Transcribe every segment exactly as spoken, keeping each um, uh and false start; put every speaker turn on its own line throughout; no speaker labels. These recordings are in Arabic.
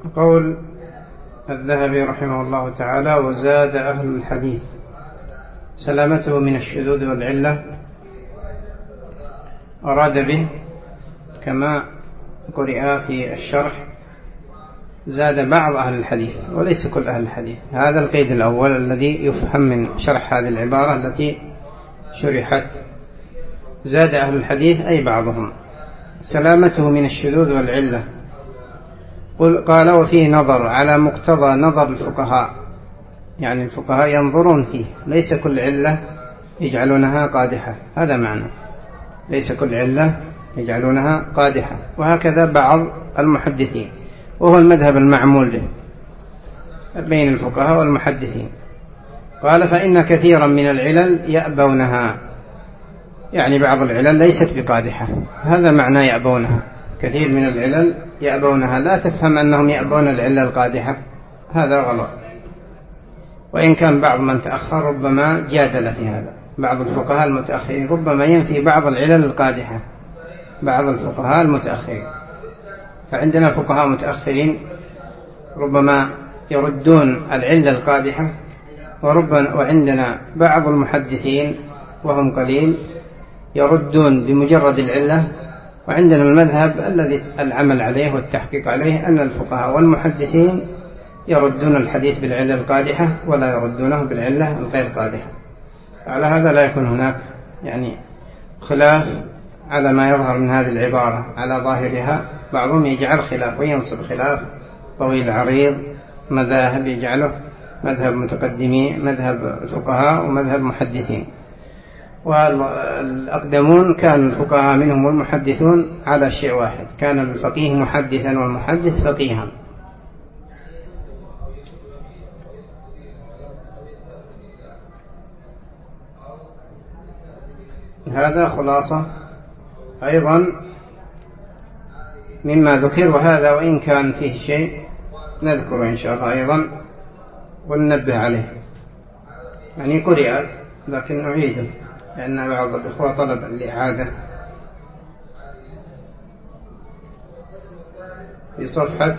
قول الذهبي رحمه الله تعالى: وزاد أهل الحديث سلامته من الشذوذ والعلة. أراد به كما قرئ في الشرح زاد بعض أهل الحديث وليس كل أهل الحديث. هذا القيد الأول الذي يفهم من شرح هذه العبارة التي شرحت: زاد أهل الحديث أي بعضهم سلامته من الشذوذ والعلة. قال: وفيه نظر على مقتضى نظر الفقهاء، يعني الفقهاء ينظرون فيه، ليس كل علة يجعلونها قادحة، هذا معنى ليس كل علة يجعلونها قادحة. وهكذا بعض المحدثين، وهو المذهب المعمول به بين الفقهاء والمحدثين. قال: فإن كثيرا من العلل يأبونها، يعني بعض العلل ليست بقادحة، هذا معنى يأبونها. كثير من العلل يأبونها، لا تفهم أنهم يأبون العلة القادحة، هذا غلط. وإن كان بعض من تأخر ربما جادل في هذا، بعض الفقهاء المتأخرين ربما ينفي بعض العلل القادحة، بعض الفقهاء المتأخرين. فعندنا فقهاء متأخرين ربما يردون العلة القادحة، وربما وعندنا بعض المحدثين وهم قليل يردون بمجرد العلة. وعندنا المذهب الذي العمل عليه والتحقيق عليه أن الفقهاء والمحدثين يردون الحديث بالعلة القادحة ولا يردونه بالعلة الغير قادحة. على هذا لا يكون هناك يعني خلاف على ما يظهر من هذه العبارة على ظاهرها. بعضهم يجعل خلاف وينصب خلاف طويل عريض، مذاهب يجعله مذهب متقدمين، مذهب الفقهاء ومذهب محدثين. والأقدمون كان الفقهاء منهم والمحدثون على شيء واحد، كان الفقيه محدثا والمحدث فقيها. هذا خلاصة أيضا مما ذكر، وهذا وإن كان فيه شيء نذكره إن شاء الله أيضا وننبه عليه، يعني قرئ لكن نعيده لأن بعض الإخوة طلب الإعادة. في صفحة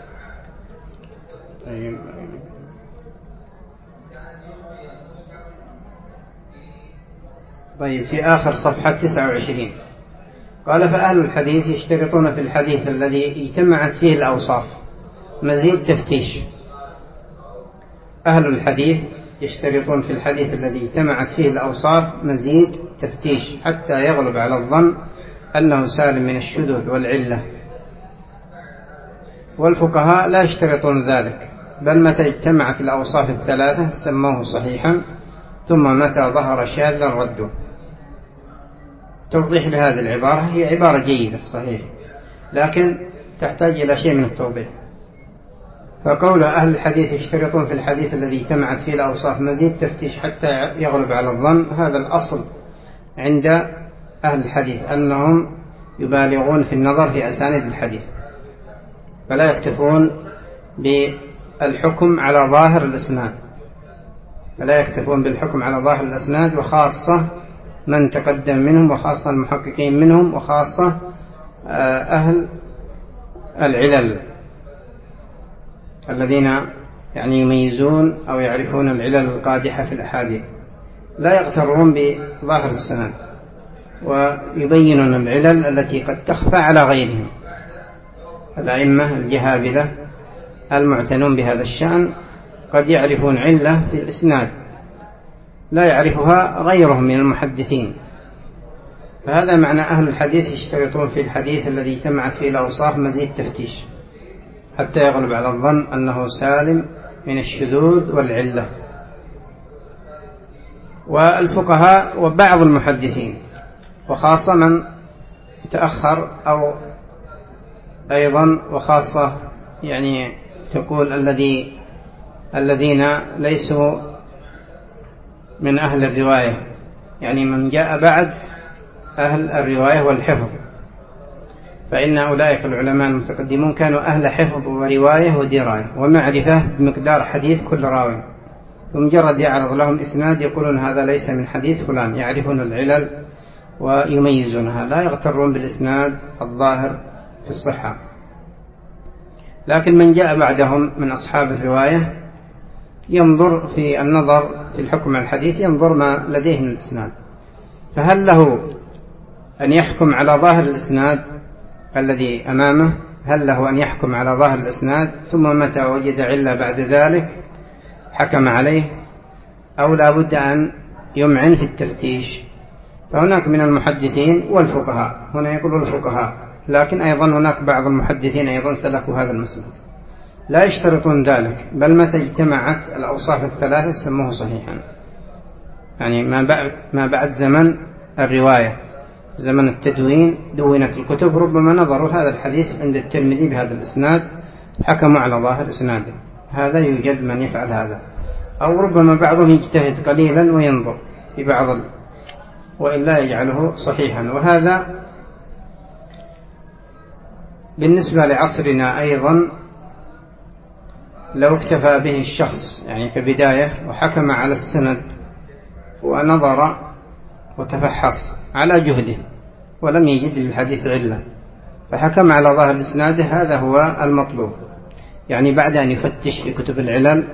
طيب في آخر صفحة تسعة وعشرين قال: فأهل الحديث يشترطون في الحديث الذي اجتمعت فيه الأوصاف مزيد تفتيش. أهل الحديث يشترطون في الحديث الذي اجتمعت فيه الأوصاف مزيد تفتيش حتى يغلب على الظن أنه سالم من الشذوذ والعلة. والفقهاء لا يشترطون ذلك، بل متى اجتمعت الأوصاف الثلاثة سموه صحيحا، ثم متى ظهر شاذا ردوا. توضيح لهذه العبارة، هي عبارة جيدة صحيح لكن تحتاج إلى شيء من التوضيح. فقول أهل الحديث يشترطون في الحديث الذي اجتمعت فيه الأوصاف مزيد تفتيش حتى يغلب على الظن، هذا الأصل عند أهل الحديث أنهم يبالغون في النظر في أسانيد الحديث، فلا يكتفون بالحكم على ظاهر الإسناد، فلا يكتفون بالحكم على ظاهر الإسناد، وخاصة من تقدم منهم، وخاصة المحققين منهم، وخاصة أهل العلل الذين يعني يميزون أو يعرفون العلل القادحة في الأحاديث، لا يغترون بظاهر السند ويبينون العلل التي قد تخفى على غيرهم. الأئمة الجهابذة المعتنون بهذا الشأن قد يعرفون علة في الإسناد لا يعرفها غيرهم من المحدثين. فهذا معنى أهل الحديث يشترطون في الحديث الذي اجتمعت فيه الأوصاف مزيد تفتيش حتى يغلب على الظن أنه سالم من الشذوذ والعلة. والفقهاء وبعض المحدثين وخاصة من تأخر، أو أيضا وخاصة يعني تقول الذي الذين ليسوا من أهل الرواية، يعني من جاء بعد أهل الرواية والحفظ، فإن أولئك العلماء المتقدمون كانوا أهل حفظ ورواية ودراية ومعرفة بمقدار حديث كل راوي، ومجرد يعرض لهم إسناد يقولون هذا ليس من حديث فلان، يعرفون العلل ويميزونها، لا يغترون بالإسناد الظاهر في الصحة. لكن من جاء بعدهم من أصحاب الرواية ينظر في النظر في الحكم على الحديث، ينظر ما لديه من الإسناد، فهل له أن يحكم على ظاهر الإسناد الذي أمامه؟ هل له أن يحكم على ظاهر الإسناد ثم متى وجد علة بعد ذلك حكم عليه، أو لا بد أن يمعن في التفتيش؟ فهناك من المحدثين والفقهاء، هنا يقول الفقهاء، لكن أيضا هناك بعض المحدثين أيضا سلكوا هذا المسلك، لا يشترطون ذلك، بل متى اجتمعت الأوصاف الثلاثة سموه صحيحا، يعني ما بعد, ما بعد زمن الرواية، زمن التدوين دونت الكتب، ربما نظروا هذا الحديث عند الترمذي بهذا الإسناد حكموا على ظاهر إسناده، هذا يوجد من يفعل هذا، أو ربما بعضهم يجتهد قليلا وينظر في بعض وإلا يجعله صحيحا. وهذا بالنسبة لعصرنا أيضا لو اكتفى به الشخص يعني كبداية وحكم على السند ونظر وتفحص على جهده ولم يجد للحديث علة فحكم على ظاهر إسناده، هذا هو المطلوب، يعني بعد أن يفتش في كتب العلل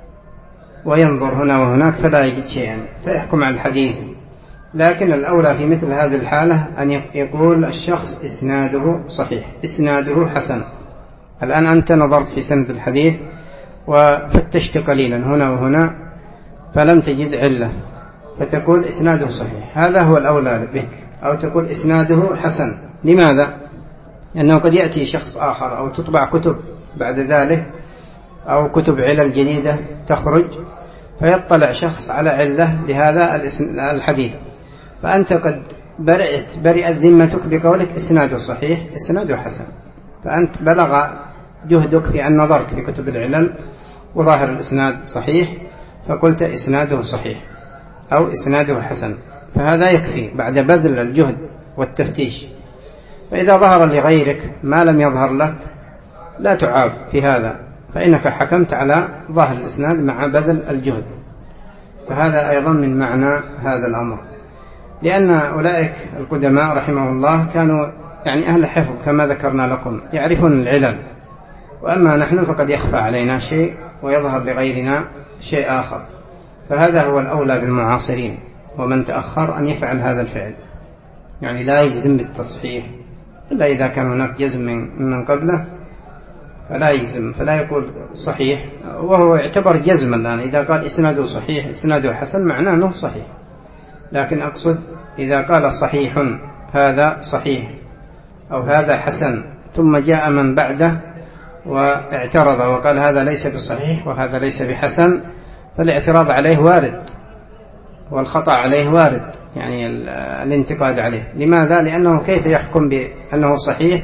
وينظر هنا وهناك فلا يجد شيئا فيحكم على الحديث. لكن الأولى في مثل هذه الحالة أن يقول الشخص إسناده صحيح، إسناده حسن. الآن أنت نظرت في سند الحديث وفتشت قليلا هنا وهنا فلم تجد علة فتقول إسناده صحيح، هذا هو الأولى بك، أو تقول إسناده حسن. لماذا؟ لأنه قد يأتي شخص آخر أو تطبع كتب بعد ذلك أو كتب علل جديدة تخرج فيطلع شخص على علة لهذا الحديث، فأنت قد برئت برئت ذمتك بقولك إسناده صحيح إسناده حسن، فأنت بلغ جهدك في أن نظرت في كتب العلل وظاهر الإسناد صحيح فقلت إسناده صحيح أو إسناده حسن، فهذا يكفي بعد بذل الجهد والتفتيش. فإذا ظهر لغيرك ما لم يظهر لك لا تعاب في هذا، فإنك حكمت على ظاهر الإسناد مع بذل الجهد، فهذا أيضا من معنى هذا الأمر. لأن أولئك القدماء رحمه الله كانوا يعني أهل حفظ كما ذكرنا لكم، يعرفون العلل، وأما نحن فقد يخفى علينا شيء ويظهر لغيرنا شيء آخر، فهذا هو الأولى بالمعاصرين ومن تأخر أن يفعل هذا الفعل، يعني لا يجزم بالتصحيح إلا إذا كان هناك جزم من قبله فلا يجزم، فلا يقول صحيح وهو يعتبر جزم الآن، إذا قال إسناده صحيح إسناده حسن معناه أنه صحيح، لكن أقصد إذا قال صحيح هذا صحيح أو هذا حسن ثم جاء من بعده واعترض وقال هذا ليس بصحيح وهذا ليس بحسن، فالاعتراض عليه وارد والخطأ عليه وارد، يعني الانتقاد عليه. لماذا؟ لأنه كيف يحكم بأنه صحيح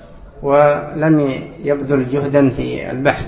ولم يبذل جهدا في البحث؟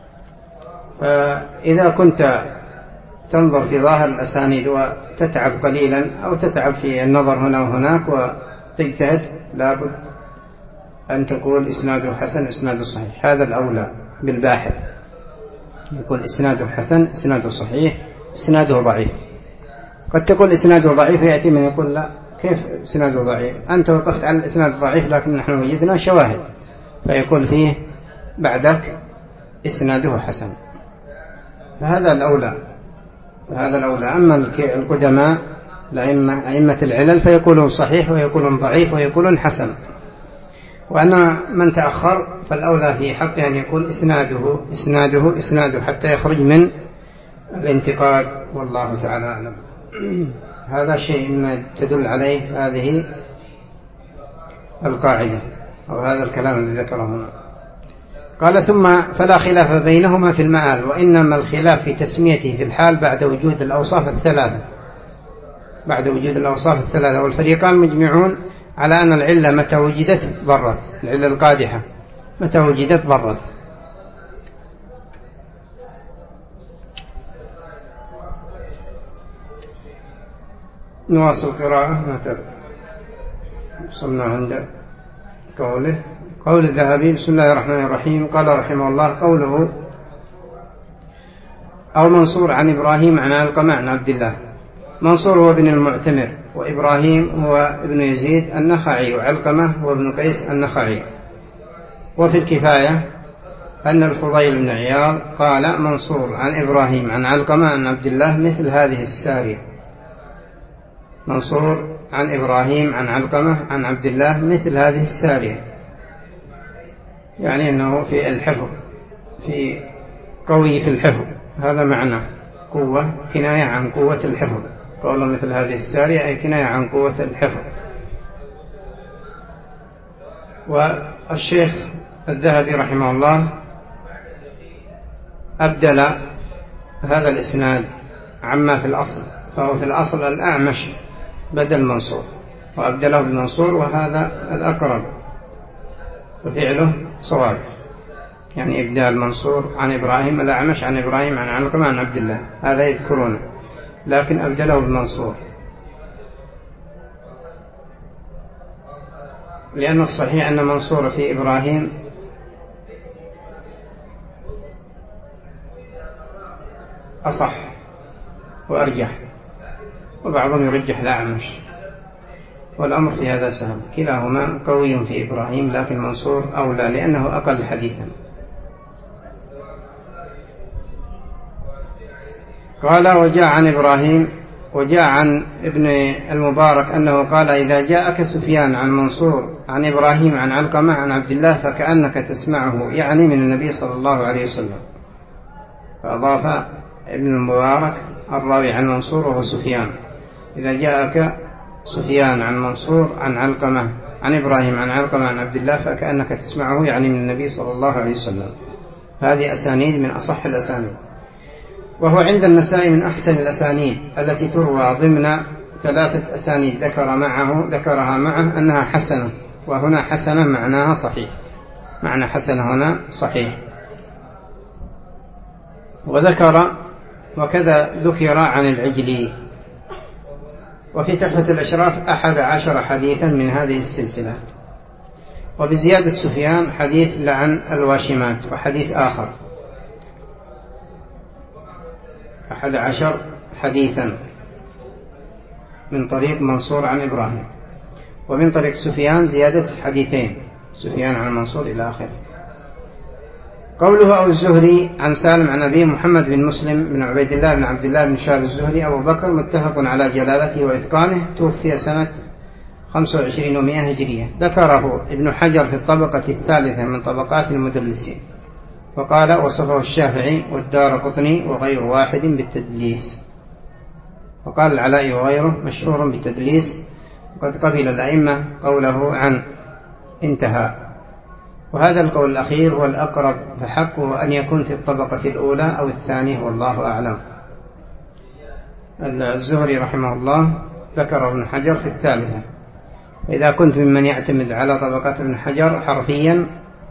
فإذا كنت تنظر في ظاهر الأسانيد وتتعب قليلا أو تتعب في النظر هنا وهناك وتجتهد لابد أن تقول إسناده حسن إسناده صحيح، هذا الأولى بالباحث، يقول إسناده حسن إسناده صحيح إسناده ضعيف. قد تقول إسناده ضعيف يأتي من يقول لا كيف إسناده ضعيف، أنت وقفت على الإسناد الضعيف لكن نحن وجدنا شواهد، فيقول فيه بعدك إسناده حسن، فهذا الأولى هذا الأولى. أما القدماء الأئمة أئمة العلل فيقولون صحيح ويقولون ضعيف ويقولون حسن، وأن من تأخر فالأولى في حقه أن يقول إسناده إسناده إسناده حتى يخرج من الانتقاد، والله تعالى أعلم. هذا شيء ما تدل عليه هذه القاعدة أو هذا الكلام الذي ذكره هنا. قال ثم فلا خلاف بينهما في المآل، وإنما الخلاف في تسميته في الحال بعد وجود الأوصاف الثلاثة بعد وجود الأوصاف الثلاثة والفريقان مجمعون على أن العلة متى وجدت ضرت، العلة القادحة متى وجدت ضرت. نواصل قراءة متى وصلنا عند قوله قول الذهبي بسم الله الرحمن الرحيم. قال رحمه الله قوله أو منصور عن إبراهيم عن علقمة عن عبد الله. منصور هو ابن المعتمر، وإبراهيم هو ابن يزيد النخعي، وعلقمة هو ابن قيس النخعي. وفي الكفاية أن الفضيل بن عياض قال منصور عن إبراهيم عن علقمة عن عبد الله مثل هذه السارية. منصور عن إبراهيم عن علقمة عن عبد الله مثل هذه السارية، يعني أنه في الحفظ، في قوي في الحفظ، هذا معنى قوة، كناية عن قوة الحفظ. قوله مثل هذه السارية أي كناية عن قوة الحفظ. والشيخ الذهبي رحمه الله أبدل هذا الإسناد عما في الأصل، فهو في الأصل الأعمش بدل منصور، وأبدله بالمنصور، وهذا الأقرب وفعله صواب، يعني إبدال منصور عن إبراهيم الأعمش عن إبراهيم عن علقمة عن عبد الله، هذا يذكرونه، لكن أبدله بالمنصور، لأن الصحيح أن منصور في إبراهيم أصح وأرجح، وبعضهم يرجح الأعمش، والأمر في هذا سهل، كلاهما قوي في إبراهيم، لكن منصور أولى لأنه أقل حديثا. قال وجاء عن إبراهيم وجاء عن ابن المبارك أنه قال إذا جاءك سفيان عن منصور عن إبراهيم عن علقمة عن عبد الله فكأنك تسمعه، يعني من النبي صلى الله عليه وسلم. فأضاف ابن المبارك الراوي عن منصور وهو سفيان، إذا جاءك سفيان عن منصور عن علقمة عن إبراهيم عن علقمة عن عبد الله فكأنك تسمعه، يعني من النبي صلى الله عليه وسلم. هذه أسانيد من أصح الأسانيد، وهو عند النسائي من أحسن الأسانيد التي تروى ضمن ثلاثة أسانيد ذكر معه ذكرها معه أنها حسنة، وهنا حسنة معناها صحيح، معنى حسنة هنا صحيح. وذكر وكذا ذكر عن العجلي. وفي تحفة الأشراف أحد عشر حديثا من هذه السلسلة، وبزيادة سفيان حديث لعن الواشمات وحديث آخر، أحد عشر حديثا من طريق منصور عن إبراهيم، ومن طريق سفيان زيادة حديثين، سفيان عن منصور إلى آخره. قوله أو الزهري عن سالم عن أبي محمد بن مسلم بن عبيد الله بن عبد الله بن شهاب الزهري أبو بكر متفق على جلالته وإتقانه، توفي سنة خمسة وعشرين ومائة هجرية. ذكره ابن حجر في الطبقة الثالثة من طبقات المدلسين، وقال وصفه الشافعي والدارقطني وغير واحد بالتدليس. وقال العلاء وغيره مشهور بالتدليس، وقد قبل الأئمة قوله عن انتهى. وهذا القول الأخير هو الأقرب، فحقه أن يكون في الطبقة الأولى أو الثانية، والله أعلم. الزهري رحمه الله ذكر ابن حجر في الثالثة. وإذا كنت ممن يعتمد على طبقات ابن حجر حرفيا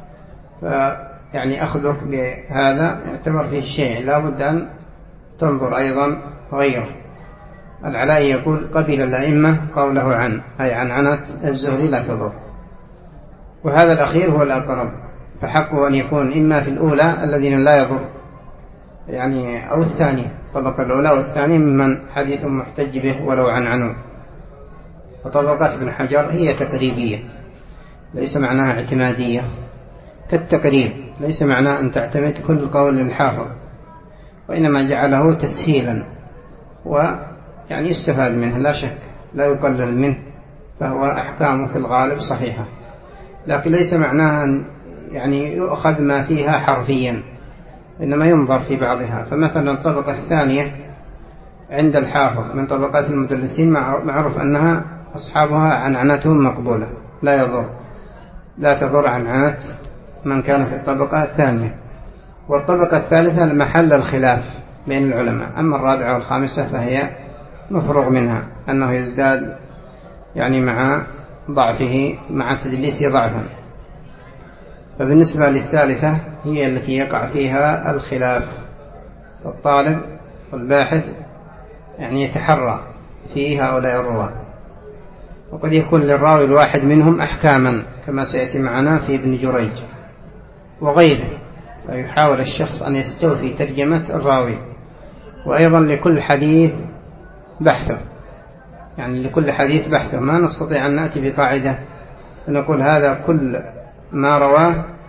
يعني أخذك بهذا يعتبر فيه الشيء، لا بد أن تنظر أيضا غيره. العلاء يقول قبل الأئمة قوله عن، أي عن عنة الزهري لا تضر. وهذا الأخير هو الأقرب، فحقه أن يكون إما في الأولى الذين لا يضر يعني، أو الثانية، طبقة الأولى والثانية ممن حديث محتج به ولو عن عنه. وطبقات ابن حجر هي تقريبية، ليس معناها اعتمادية، كالتقريب ليس معناه أن تعتمد كل قول للحافظ، وإنما جعله تسهيلا ويعني يستفاد منه لا شك، لا يقلل منه، فهو أحكامه في الغالب صحيحة، لكن ليس معناه أن يعني يؤخذ ما فيها حرفيا، إنما ينظر في بعضها. فمثلا الطبقة الثانية عند الحافظ من طبقات المدلسين معروف أنها أصحابها عنعنتهم مقبولة، لا يضر لا تضر عنعنة من كان في الطبقة الثانية. والطبقة الثالثة محل الخلاف بين العلماء، أما الرابعة والخامسة فهي مفروغ منها، أنه يزداد يعني مع ضعفه، مع تدليسه ضعفا. فبالنسبة للثالثة هي التي يقع فيها الخلاف، فالطالب والباحث يعني يتحرى في هؤلاء الرواة، وقد يكون للراوي الواحد منهم أحكاما كما سيأتي معنا في ابن جريج وغيره، فيحاول الشخص أن يستوفي ترجمة الراوي. وأيضا لكل حديث بحثه، يعني لكل حديث بحثه، ما نستطيع أن نأتي بقاعدة ونقول هذا كل ما رواه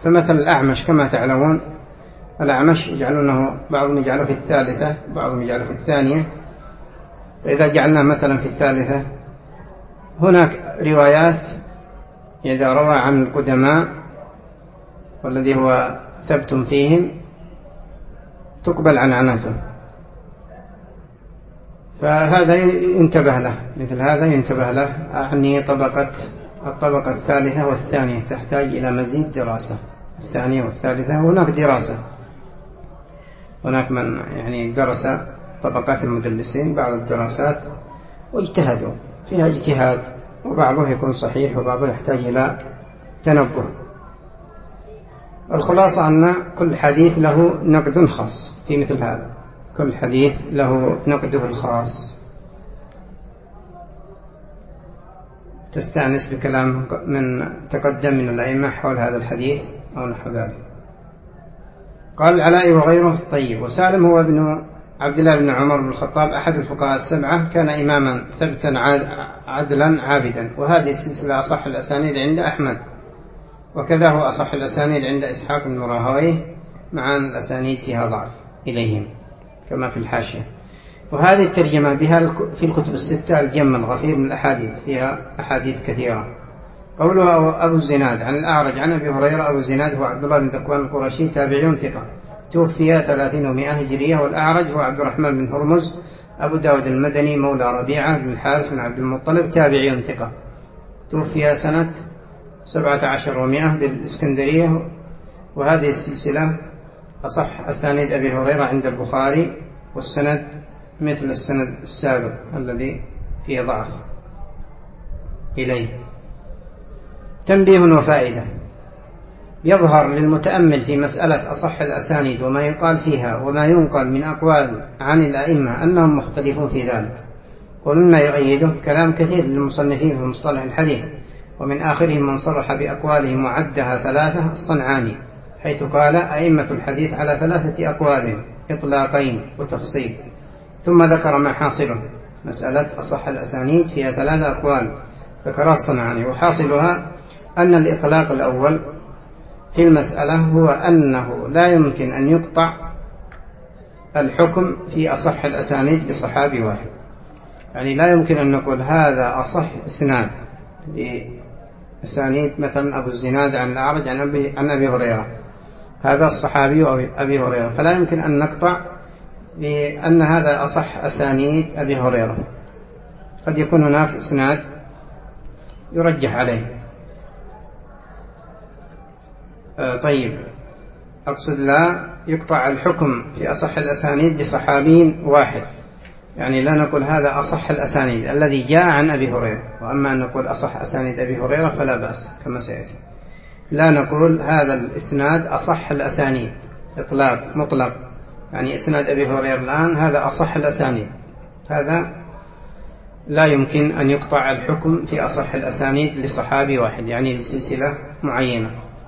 فمثل الأعمش كما تعلمون، الأعمش يجعلونه بعضهم يجعله في الثالثة بعضهم يجعله في الثانية، فإذا جعلنا مثلا في الثالثة هناك روايات إذا روى عن القدماء والذي هو ثبت فيهم تقبل عنعنته، فهذا ينتبه له، مثل هذا ينتبه له. أعني طبقة الطبقة الثالثة والثانية تحتاج إلى مزيد دراسة، الثانية والثالثة هناك دراسة، هناك من يعني درس طبقات المدلسين بعض الدراسات واجتهدوا فيها اجتهاد، وبعضه يكون صحيح وبعضه يحتاج إلى تنبه. الخلاصة أن كل حديث له نقد خاص في مثل هذا، كل حديث له نقده الخاص. تستأنس بكلام من تقدم من الأئمة حول هذا الحديث أو نحو ذلك. قال العلاء وغيره. طيب. وسالم هو ابن عبد الله بن عمر بن الخطاب أحد الفقهاء السبعة، كان إماما ثبتا عدلا عابدا، وهذه السلسلة أصح الأسانيد عند أحمد، وكذا هو أصح الأسانيد عند إسحاق بن راهويه، مع أن الأسانيد فيها ضعف إليهم كما في الحاشية. وهذه الترجمة بها في الكتب الستة الجم الغفير من الأحاديث، فيها أحاديث كثيرة. قوله أبو الزناد عن الأعرج عن أبي هريرة. أبو الزناد هو عبد الله بن ذكوان القرشي، تابعي ثقة، توفي ثلاثين ومائة هجرية. والأعرج هو عبد الرحمن بن هرمز أبو داود المدني مولى ربيعة بن الحارث بن عبد المطلب، تابعي ثقة، توفي سنة سبعة عشر ومائة بالإسكندرية. وهذه السلسلة أصح أسانيد أبي هريرة عند البخاري، والسند مثل السند السابق الذي فيه ضعف إليه. تنبيه وفائدة. يظهر للمتأمل في مسألة أصح الأسانيد وما يقال فيها وما ينقل من أقوال عن الأئمة أنهم مختلفون في ذلك، ومما يؤيده كلام كثير للمصنفين في مصطلح الحديث، ومن آخرهم من صرح بأقوالهم وعدها ثلاثة، الصنعاني، حيث قال أئمة الحديث على ثلاثة أقوال إطلاقين وتفصيل، ثم ذكر ما حاصله. مسألة أصح الأسانيد فيها ثلاثة أقوال ذكرها الصنعاني، وحاصلها أن الإطلاق الأول في المسألة هو أنه لا يمكن أن يقطع الحكم في أصح الأسانيد لصحابي واحد، يعني لا يمكن أن نقول هذا أصح إسناد لأسانيد مثلا أبو الزناد عن الأعرج عن أبي, عن أبي هريرة، هذا الصحابي أبي هريرة، فلا يمكن أن نقطع بأن هذا أصح أسانيد أبي هريرة، قد يكون هناك إسناد يرجح عليه. طيب، أقصد لا يقطع الحكم في أصح الأسانيد لصحابي واحد، يعني لا نقول هذا أصح الأسانيد الذي جاء عن أبي هريرة، وأما أن نقول أصح أسانيد أبي هريرة فلا بأس كما سيأتي. لا نقول هذا الإسناد أصح الأسانيد إطلاق مطلق، يعني إسناد أبي هريرة الآن هذا أصح الأسانيد، هذا لا يمكن أن يقطع الحكم في أصح الأسانيد لصحابي واحد، يعني لسلسلة معينة.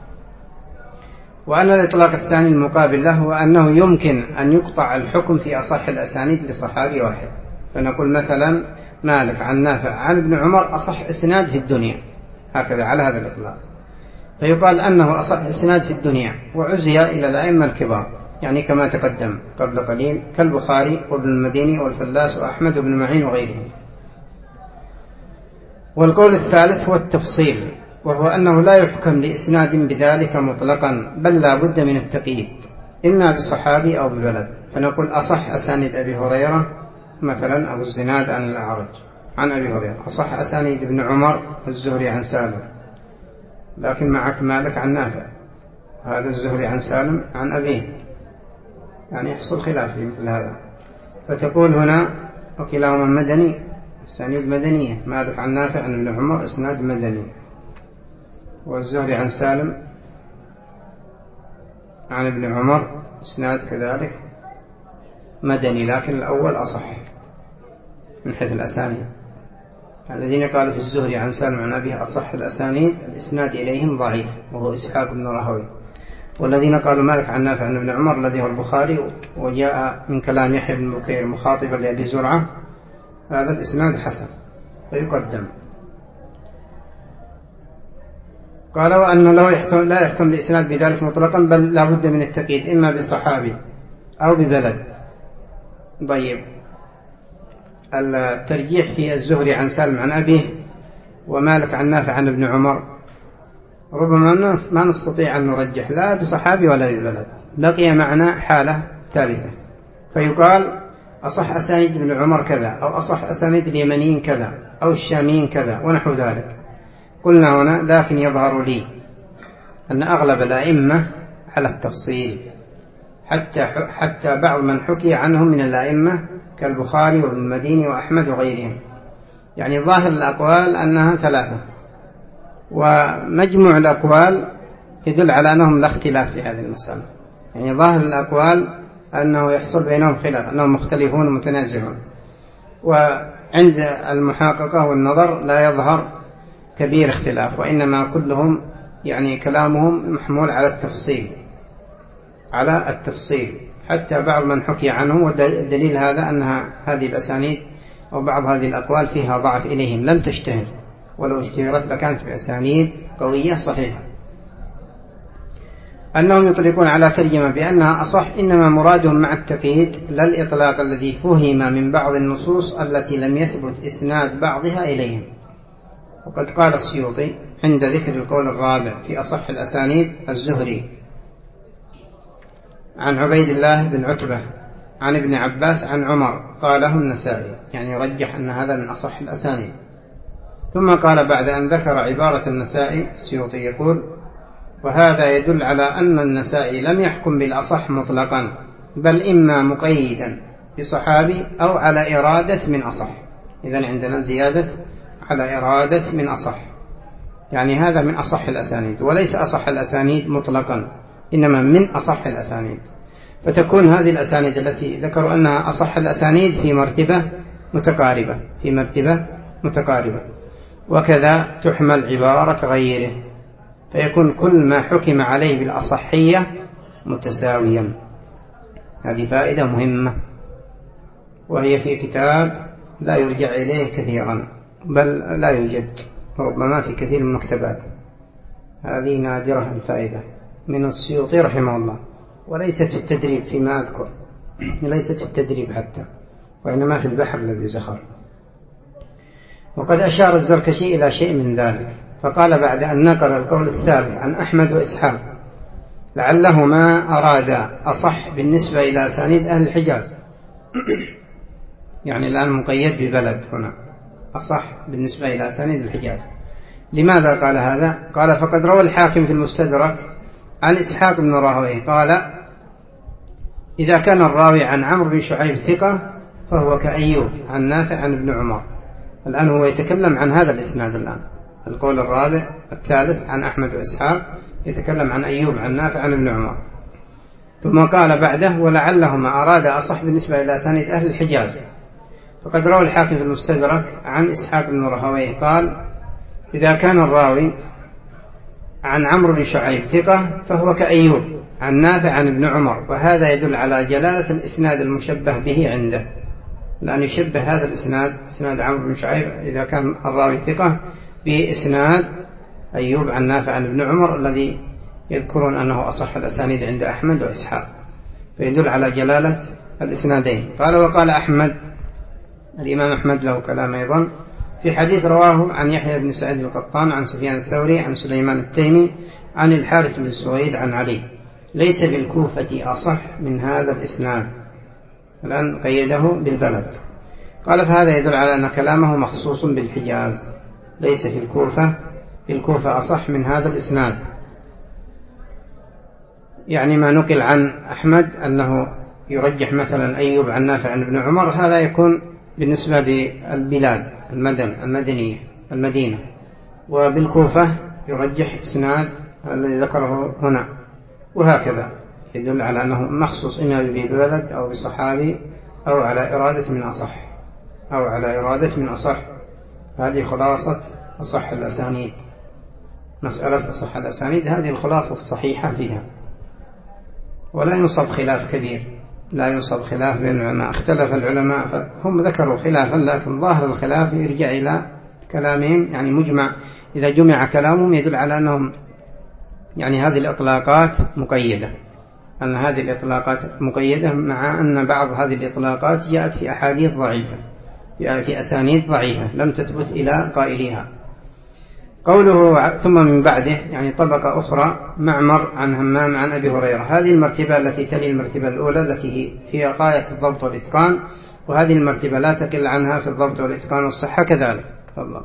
وأن الإطلاق الثاني المقابل له هو أنه يمكن أن يقطع الحكم في أصح الأسانيد لصحابي واحد، فنقول مثلا مالك عن نافع عن ابن عمر أصح إسناد في الدنيا، هكذا على هذا الإطلاق، فيقال أنه أصح إسناد في الدنيا، وعزي إلى الأئمة الكبار، يعني كما تقدم قبل قليل كالبخاري وابن المديني والفلاس وأحمد بن معين وغيرهم. والقول الثالث هو التفصيل، وهو أنه لا يحكم لإسناد بذلك مطلقا، بل لا بد من التقييد، إما بصحابي أو ببلد، فنقول أصح أسانيد أبي هريرة مثلا أبو الزناد عن الأعرج عن أبي هريرة، أصح أسانيد ابن عمر الزهري عن سالم، لكن معك مالك عن نافع، هذا الزهري عن سالم عن أبيه، يعني يحصل خلاف في مثل هذا، فتقول هنا وكلاهما مدني، أسانيد مدنية، مالك عن نافع عن ابن عمر إسناد مدني، والزهري عن سالم عن ابن عمر إسناد كذلك مدني، لكن الأول أصح من حيث الأسانيد. الذين قالوا في الزهري عن سالم عن أبيه أصح الأسانيد الإسناد إليهم ضعيف وهو إسحاق بن راهويه، والذين قالوا مالك عن نافع عن ابن عمر الذي هو البخاري وجاء من كلام يحيى بن بكير مخاطبا لأبي زرعة، هذا الإسناد حسن فيقدم. قال وأنه له يحكم لا يحكم الإسناد بذلك مطلقا، بل لا بد من التقييد إما بصحابي أو ببلد. طيب، الترجيح في الزهري عن سالم عن أبيه ومالك عن نافع عن ابن عمر ربما ما نستطيع أن نرجح لا بصحابي ولا ببلد، بقي معنا حالة ثالثة، فيقال أصح أسانيد ابن عمر كذا، أو أصح أسانيد اليمنيين كذا، أو الشاميين كذا ونحو ذلك. قلنا هنا لكن يظهر لي أن أغلب الأئمة على التفصيل، حتى حتى بعض من حكي عنهم من الأئمة كالبخاري وابن المديني وأحمد وغيرهم، يعني ظاهر الأقوال أنها ثلاثة، ومجموع الأقوال يدل على أنهم لا اختلاف في هذه المسألة. يعني ظاهر الأقوال أنه يحصل بينهم خلاف، أنهم مختلفون ومتنازعون، وعند المحاققة والنظر لا يظهر كبير اختلاف، وإنما كلهم يعني كلامهم محمول على التفصيل على التفصيل حتى بعض من حكي عنهم. والدليل هذا أنها هذه الأسانيد أو بعض هذه الأقوال فيها ضعف إليهم، لم تشتهر، ولو اشتهرت لكانت بأسانيد قوية صحيحة. أنهم يطلقون على ترجمة بأنها أصح، إنما مرادهم مع التقييد لا الإطلاق الذي فهم من بعض النصوص التي لم يثبت إسناد بعضها إليهم. وقد قال السيوطي عند ذكر القول الرابع في أصح الأسانيد الزهري عن عبيد الله بن عتبة عن ابن عباس عن عمر قاله النسائي، يعني رجح أن هذا من أصح الأسانيد. ثم قال بعد أن ذكر عبارة النسائي السيوطي يقول: وهذا يدل على أن النسائي لم يحكم بالأصح مطلقا، بل إما مقيدا بصحابي أو على إرادة من أصح. إذن عندنا زيادة على إرادة من أصح، يعني هذا من أصح الأسانيد، وليس أصح الأسانيد مطلقا، إنما من أصح الأسانيد. فتكون هذه الأسانيد التي ذكروا أنها أصح الأسانيد في مرتبة متقاربة في مرتبة متقاربة وكذا تحمل عبارة غيره، فيكون كل ما حكم عليه بالأصحية متساويا. هذه فائدة مهمة، وهي في كتاب لا يرجع إليه كثيرا، بل لا يوجد ربما في كثير من المكتبات. هذه نادرة الفائدة من السيوطي رحمه الله، وليست في التدريب فيما أذكر، ليست في التدريب حتى، وإنما في البحر الذي زخر. وقد أشار الزركشي إلى شيء من ذلك، فقال بعد أن نقل القول الثالث عن أحمد وإسحاق لعلهما أراد أصح بالنسبة إلى أسانيد أهل الحجاز، يعني الآن مقيد ببلد هنا، أصح بالنسبة إلى أسانيد الحجاز. لماذا قال هذا؟ قال: فقد روى الحاكم في المستدرك عن إسحاق بن راهويه قال: إذا كان الراوي عن عمرو بن شعيب ثقة فهو كأيوب عن نافع عن ابن عمر. الآن هو يتكلم عن هذا الإسناد. الآن القول الرابع الثالث عن أحمد وإسحاق يتكلم عن أيوب عن نافع عن ابن عمر. ثم قال بعده: ولعلهما أراد أصح بالنسبة إلى أسانيد أهل الحجاز. فقد روى الحاكم في المستدرك عن إسحاق بن راهويه قال: إذا كان الراوي عن عمرو بن شعيب ثقة فهو كأيوب عن نافع عن ابن عمر. وهذا يدل على جلالة الإسناد المشبه به عنده، لأن يشبه هذا الإسناد إسناد عمرو بن شعيب إذا كان الراوي ثقة بإسناد أيوب عن نافع عن ابن عمر الذي يذكرون أنه أصح الأسانيد عند أحمد وإسحاق، فيدل على جلالة الإسنادين. قال: وقال أحمد، الإمام أحمد له كلام أيضا في حديث رواه عن يحيى بن سعيد القطان عن سفيان الثوري عن سليمان التيمي عن الحارث بن سويد عن علي: ليس بالكوفة أصح من هذا الإسناد. الآن قيده بالبلد. قال: فهذا يدل على أن كلامه مخصوص بالحجاز، ليس في الكوفة، في الكوفة أصح من هذا الإسناد. يعني ما نقل عن أحمد أنه يرجح مثلا أيوب عن نافع عن ابن عمر، هذا يكون بالنسبة للبلاد المدن المدنية المدينة، وبالكوفة يرجح إسناد الذي ذكره هنا، وهكذا يدل على أنه مخصوص إما ببلد أو بصحابي أو على إرادة من أصح أو على إرادة من أصح. هذه خلاصة أصح الأسانيد. مسألة أصح الأسانيد هذه الخلاصة الصحيحة فيها، ولا ينصب خلاف كبير، لا ينصب خلاف بين العلماء. اختلف العلماء فهم ذكروا خلافا، لكن ظاهر الخلاف يرجع إلى كلامهم، يعني مجمع، إذا جمع كلامهم يدل على أنهم يعني هذه الإطلاقات مقيدة، أن هذه الإطلاقات مقيدة، مع أن بعض هذه الإطلاقات جاءت في أحاديث ضعيفة، في أسانيد ضعيفة لم تثبت إلى قائلها. قوله ثم من بعده يعني طبقة أخرى، معمر عن همام عن أبي هريرة، هذه المرتبة التي تلي المرتبة الأولى التي هي غاية الضبط والإتقان، وهذه المرتبة لا تقل عنها في الضبط والإتقان والصحة كذلك. فالله.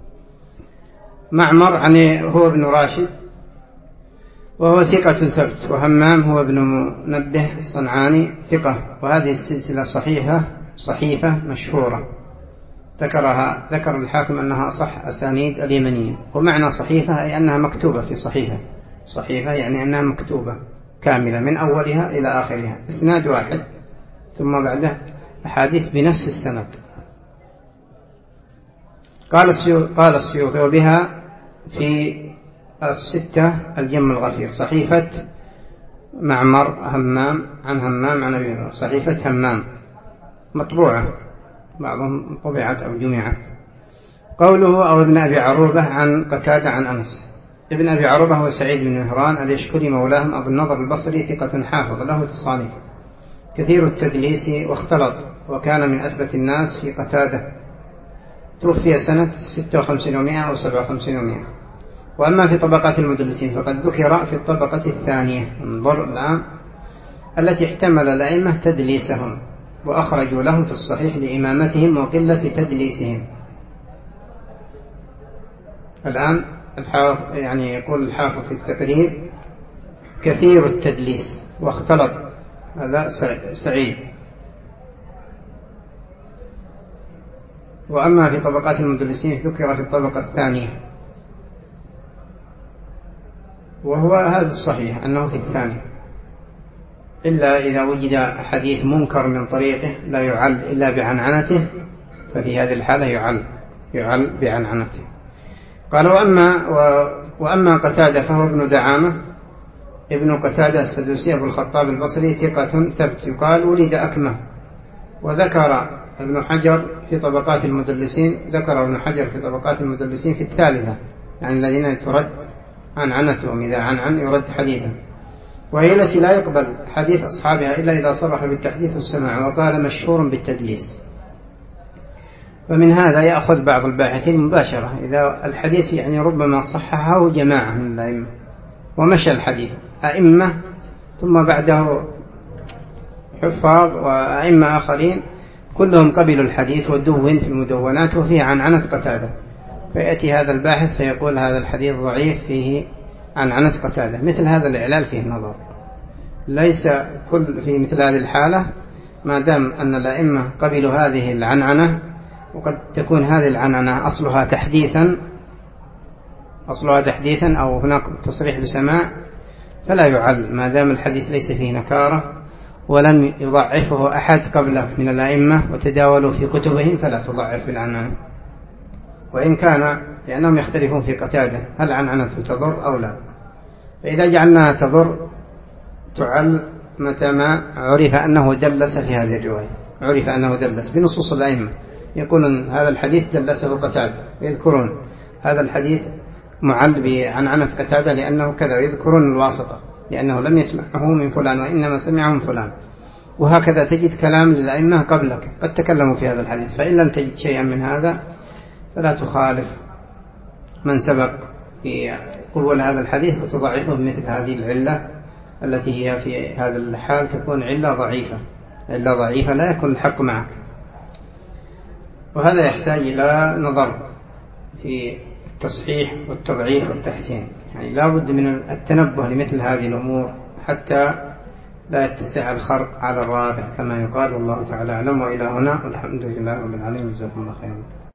معمر يعني هو ابن راشد وهو ثقة ثبت، وهمام هو ابن منبه الصنعاني ثقة، وهذه السلسلة صحيحة صحيفة مشهورة ذكرها ذكر الحاكم أنها أصح أسانيد اليمنيين. ومعنى صحيفة أي أنها مكتوبة في صحيفة، صحيفة يعني أنها مكتوبة كاملة من أولها إلى آخرها، إسناد واحد ثم بعده أحاديث بنفس السند. قال السيوطي وبها في الستة الجم الغفير، صحيفة معمر همام عن همام عن أبي هريرة، صحيفة همام مطبوعة، بعضهم طبعت أو جمعت. قوله أو ابن أبي عروبة عن قتادة عن أنس. ابن أبي عروبة هو سعيد بن مهران اليشكري مولاهم أبو النضر البصري، ثقة حافظ له تصانيف، كثير التدليس واختلط، وكان من أثبت الناس في قتادة، توفي سنة ستة وخمسين ومائة أو سبعة وخمسين ومائة. وأما في طبقات المدلسين فقد ذكر في الطبقة الثانية، انظر الآن، التي احتمل الأئمة تدليسهم وأخرجوا لهم في الصحيح لإمامتهم وقلة تدليسهم. الآن الحافظ يعني يقول الحافظ في التقريب كثير التدليس واختلط، هذا سعيد. وأما في طبقات المدلسين ذكر في الطبقة الثانية، وهو هذا الصحيح أنه في الثاني، إلا إذا وجد حديث منكر من طريقه لا يعل إلا بعنعنته، ففي هذه الحالة يعل يعل بعنعنته. قال وأما, وأما قتادة فهو ابن دعامة ابن قتادة السدوسي أبو الخطاب البصري، ثقة ثبت، يقال ولد أكمه. وذكر ابن حجر في طبقات المدلسين، ذكر ابن حجر في طبقات المدلسين في الثالثة، يعني الذين ترد عن عنتهم، إذا عن عن يرد حديثا، وهي التي لا يقبل حديث أصحابها إلا إذا صرح بالتحديث والسماع، وقال مشهور بالتدليس. ومن هذا يأخذ بعض الباحثين مباشرة إذا الحديث يعني ربما صححه جماعة من الأئمة ومشى الحديث أئمة، ثم بعده حفاظ وأئمة آخرين كلهم قبلوا الحديث ودون في المدونات وفيه عن عنة قتادة، فيأتي هذا الباحث فيقول هذا الحديث ضعيف فيه عن عنة قتادة. مثل هذا الإعلال فيه نظر، ليس كل في مثل هذه الحالة ما دام أن الأئمة قبلوا هذه العنعنة، وقد تكون هذه العنعنة أصلها تحديثا أصلها تحديثا أو هناك تصريح بسماع، فلا يعل ما دام الحديث ليس فيه نكارة ولم يضعفه أحد قبله من الأئمة وتداولوا في كتبهم، فلا تضعف بالعنعنة. وإن كان لأنهم يختلفون في قتادة هل عنعنته تضر أو لا، فإذا جعلناها تضر تعل متى ما عرف أنه دلس في هذه الرواية، عرف أنه دلس بنصوص الأئمة، يقولون هذا الحديث دلسه قتادة، ويذكرون هذا الحديث معل بعنعنة قتادة لأنه كذا، ويذكرون الواسطة لأنه لم يسمعه من فلان وإنما سمعه من فلان. وهكذا تجد كلام للأئمة قبلك قد تكلموا في هذا الحديث، فإن لم تجد شيئا من هذا فلا تخالف من سبق في قبول هذا الحديث وتضعفه مثل هذه العلة التي هي في هذا الحال تكون علة ضعيفة، علة ضعيفة لا يكون الحق معك. وهذا يحتاج إلى نظر في التصحيح والتضعيف والتحسين، يعني لا بد من التنبه لمثل هذه الأمور حتى لا يتسع الخرق على الرابع كما يقال. والله تعالى أعلم. وإلى هنا والحمد لله رب العالمين، جزاكم الله خيرا.